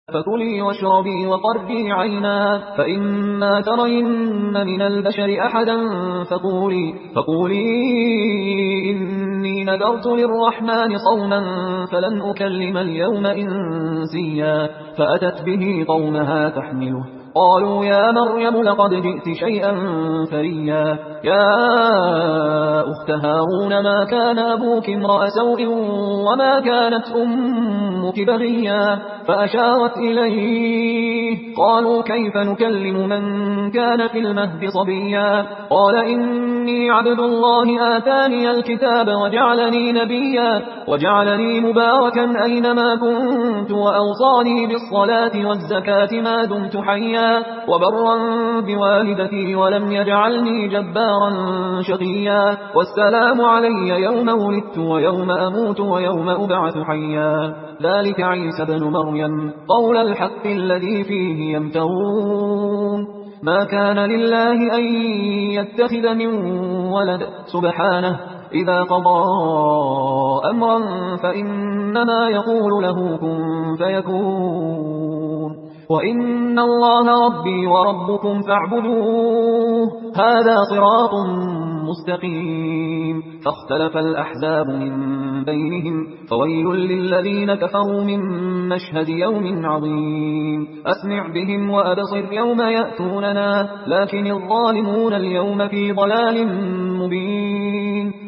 فكلي واشربي وقري عينا، فإما ترين من البشر أحدا فقولي إني نذرت للرحمن صوما فلن أكلم اليوم إنسيا. فأتت به قومها تحمله قالوا يا مريم لقد جئت شيئا فريا. يا أخت هارون ما كان أبوك امرأ سوء وما كانت أمك بغيا. فأشارت إليه قالوا كيف نكلم من كان في المهد صبيا. قال إني عبد الله آتاني الكتاب وجعلني نبيا وجعلني مباركا أينما كنت وأوصاني بالصلاة والزكاة ما دمت حيا وبرا بوالدتي ولم يجعلني جبارا شقيا. والسلام علي يوم ولدت ويوم أموت ويوم أبعث حيا. ذلك عيسى بن مريم قول الحق الذي فيه يمترون. ما كان لله أن يتخذ من ولد سبحانه إذا قضى أمرا فإنما يقول له كن فيكون. وإن الله ربي وربكم فاعبدوه هذا صراط مستقيم. فاختلف الأحزاب من بينهم فويل للذين كفروا من مشهد يوم عظيم. أسمع بهم وأبصر يوم يأتوننا لكن الظالمون اليوم في ضلال مبين.